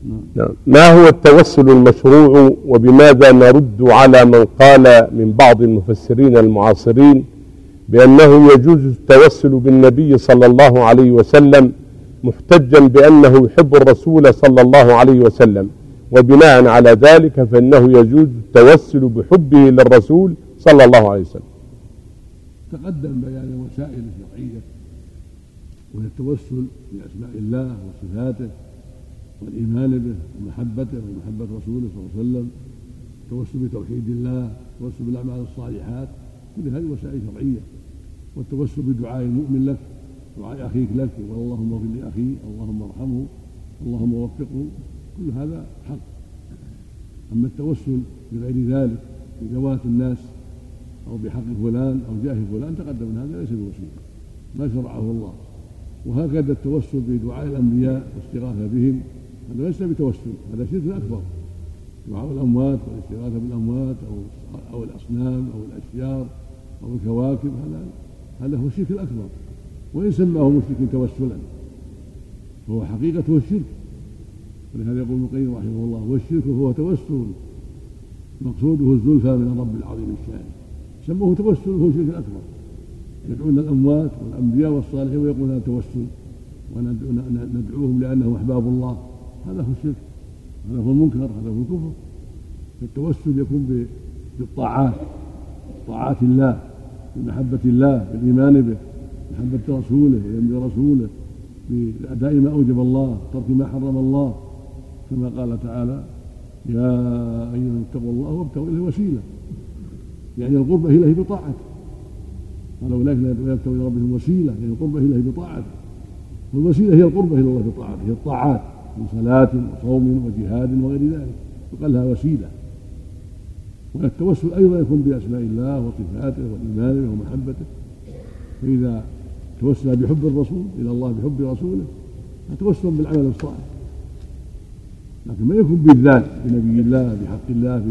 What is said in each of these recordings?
ما هو التوسل المشروع، وبماذا نرد على من قال من بعض المفسرين المعاصرين بأنه يجوز التوسل بالنبي صلى الله عليه وسلم محتجا بأنه يحب الرسول صلى الله عليه وسلم، وبناء على ذلك فإنه يجوز التوسل بحبه للرسول صلى الله عليه وسلم؟ تقدم بيان الوسائل الشرعية، وهي التوسل بأسماء الله وصفاته والإيمان به ومحبته ومحبة رسوله صلى الله عليه وسلم، التوسل بتوحيد الله، التوسل بالأعمال الصالحات، كل هذه وسائل شرعية. والتوسل بدعاء المؤمن لك، دعاء أخيك لك، اللهم اغفر لأخي، اللهم ارحمه، اللهم وفقه، كل هذا حق. أما التوسل بغير ذلك بذوات الناس أو بحق فلان أو جاه فلان تقدم من هذا ليس بوسيلة، ما شرعه الله. وهكذا التوسل بدعاء الأنبياء والاستغاثة بهم هذا ليس بتوسل، هذا شرك أكبر. دعاء الأموات والاستغاثة بالأموات أو الأصنام أو الأشجار أو الكواكب هذا هو الشرك الأكبر، وإن سماه مشرك توسلا فهو حقيقته الشرك. ولهذا يقول ابن القيم رحمه الله: والشرك هو توسل مقصوده الزلفى من الرب العظيم الشان. سموه توسل وهو الشرك الأكبر، يدعون الأموات والأنبياء والصالحين ويقولون هذا توسل وندعوهم لأنهم أحباب الله، هذا هو الشرك، هذا هو المنكر، هذا هو الكفر. فالتوسل يكون بالطاعات، طاعات الله، بمحبة الله، بالإيمان به، محبة رسوله ويمضي رسوله، بأداء ما أوجب الله، ترك ما حرم الله، كما قال تعالى: يا أيها اتقوا الله وابتغوا إليه وسيلة، يعني القربة إليه بطاعته. قال أولئك يبتغوا إلى ربهم وسيلة، يعني القربة إليه بطاعته، والوسيلة هي القربة إلى الله بطاعته، هي الطاعات من صلاة وصوم وجهاد وغير ذلك، يقال لها وسيلة. والتوسل أيضا يكون بأسماء الله وصفاته وإيمانه ومحبته. فإذا توسل بحب الرسول إلى الله بحب رسوله فتوسل بالعمل الصالح، لكن ما يكون بالذات بنبي الله بحق الله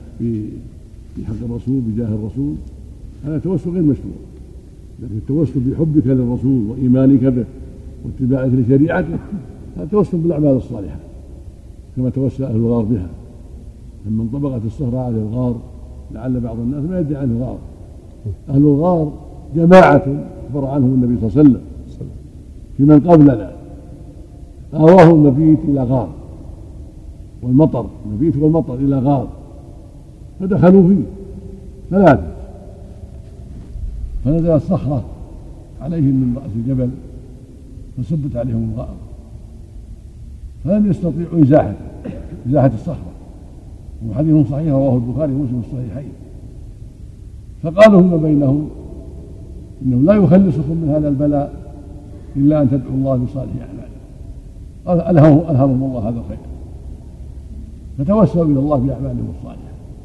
بحق الرسول بجاه الرسول، هذا توسل غير مشروع. لكن التوسل بحبك للرسول وإيمانك به واتباعك لشريعته هذا توسل بالأعمال الصالحة، كما توسل أهل الغار بها لما انطبقت الصخرة على الغار لعل بعض الناس ما يدري عنه غار. أهل الغار جماعة أخبر عنهم النبي صلى الله عليه وسلم في من قبلنا، آواه المبيت إلى غار والمطر، المبيت والمطر إلى غار، فدخلوا فيه ثلاثة، فنزلت الصخرة عليهم من رأس الجبل فسدت عليهم الغار، فلم يستطيعوا إزاحة الصخرة. وحديث صحيح رواه البخاري ومسلم في الصحيحين. فقالوا فيما بينهم: إنه لا يخلصكم من هذا البلاء إلا أن تدعوا الله بصالح أعمالكم. ألهمهم الله هذا الخير، فتوسلوا إلى الله بأعمالهم الصالحة.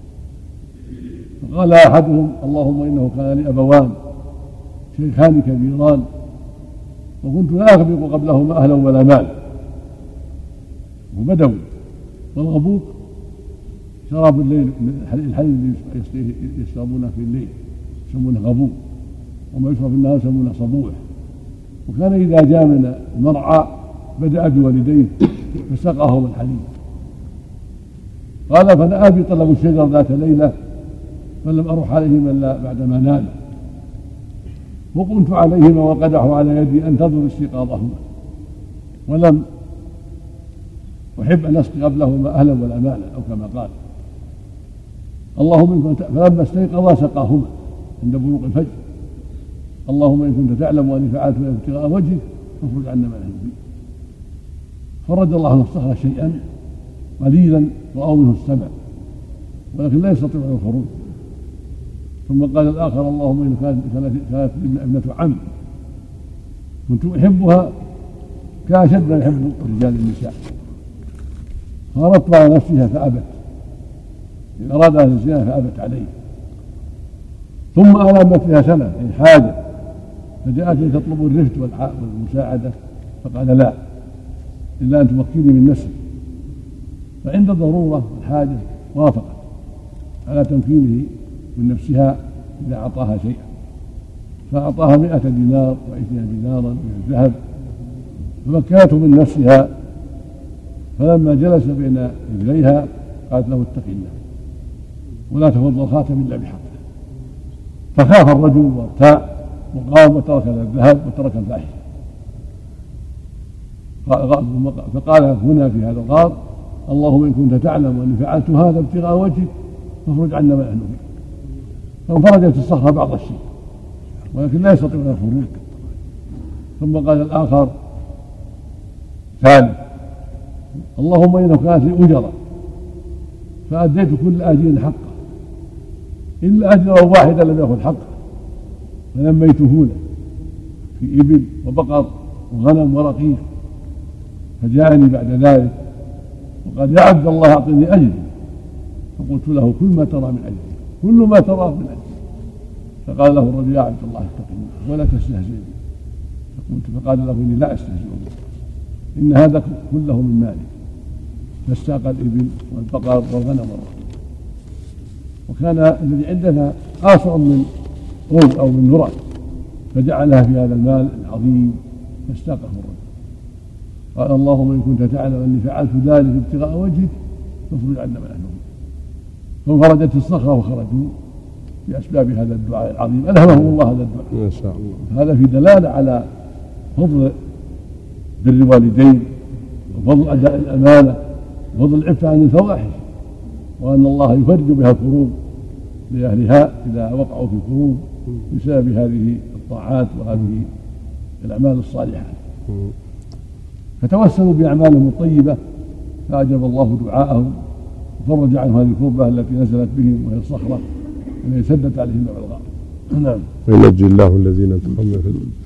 فقال أحدهم: اللهم إنه كان لي أبوان شيخان كبيران وكنت لا أغبق قبلهما أهلا ولا مال. وبدوي، والغبوق شراب الليل من الحليب اللي يشربونه في الليل يسمونه غبوق، وما يشرب في النهار يسمونه صبوح. وكان إذا جاء من المرعى بدأ بوالديه فسقاهم الحليب. قال: فأنا أبي طلب الشجر ذات ليلة فلم أروح عليهم إلا بعدما نام، وقمت عليهما وقدحوا على يدي أنتظر استيقاظهما، ولم أحب أن أسقي قبلهما أهلا ولا مالا، أو كما قال. اللهم إن كنت، فلما استيقظا سقاهما عند بلوغ الفجر. اللهم إن كنت تعلم أني فعلت ابتغاء وجهك فاخرج عنا ما نحن فيه. فرد الله عنه الصخرة شيئا قليلا رأوا منه السمع ولكن لا يستطيعون الخروج. ثم قال الآخر: اللهم إن كانت ابنة عم كنت أحبها كأشد ما يحب رجال النساء، فأردت على نفسها فأبت، إن أراد أهل الزنا فأبت عليه. ثم ألمت فيها سنة يعني حاجة، فجاءت تطلب الرفد والمساعدة، فقال: لا، إلا أن تمكني من نفسي. فعند الضرورة والحاجة وافقت على تمكينه من نفسها إذا أعطاها شيئا، فأعطاها 100 دينار و20 دينارا من الذهب، فمكنته من نفسها فلما جلس بين رجليها قالت له اتق الله ولا تفض الخاتم إلا بحقه، فخاف الرجل وارتاع وقام وترك الذهب وترك الفاحشة. فقال هنا في هذا الغار: اللهم إن كنت تعلم أني فعلت هذا ابتغاء وجهك فاخرج عنا ما نحن فيه. فانفرجت الصخرة بعض الشيء ولكن لا يستطيعون الخروج. ثم قال الآخر ثالث: اللهم إنه كانت لي أجرة فأديت كل آجر حقه إلا أجرا واحدا لم يأخذ حقه فنميته له في إبل وبقر وغنم ورقيق، فجاءني بعد ذلك وقال: يا عبد الله أعطني أجري. فقلت له: كل ما ترى من أجري، كل ما ترى من أجري. فقال له الرجل: يا عبد الله اتق الله ولا تستهزئ بي. فقال له: إني لا أستهزئ بك، إن هذا كله من مالي. فاستاق الإبل والبقر والغنم والرقيق. وكان الذي عندنا آصر من روم أو من نرى، فجعلها في هذا المال العظيم فاستاقه الرجل. قال: اللهم إن كنت تعلم أني فعلت ذلك ابتغاء وجهك فاخرج عنا ما نحن فيه. فانفرجت الصخرة وخرجوا بأسباب هذا الدعاء العظيم، ألهمهم الله هذا الدعاء. ما شاء الله. هذا في دلالة على فضل بر الوالدين وفضل أداء الأمانة وفضل العفة عن الفواحش، وأن الله يفرج بها الكروب لأهلها إذا وقعوا في كروب بسبب هذه الطاعات وهذه الأعمال الصالحات. فتوسلوا بأعمالهم الطيبة فأجاب الله دعاءهم وفرج عنهم هذه الكربة التي نزلت بهم وهي الصخرة التي سدت عليهم باب الغار. نعم. وينجي الله الذين اتقوا.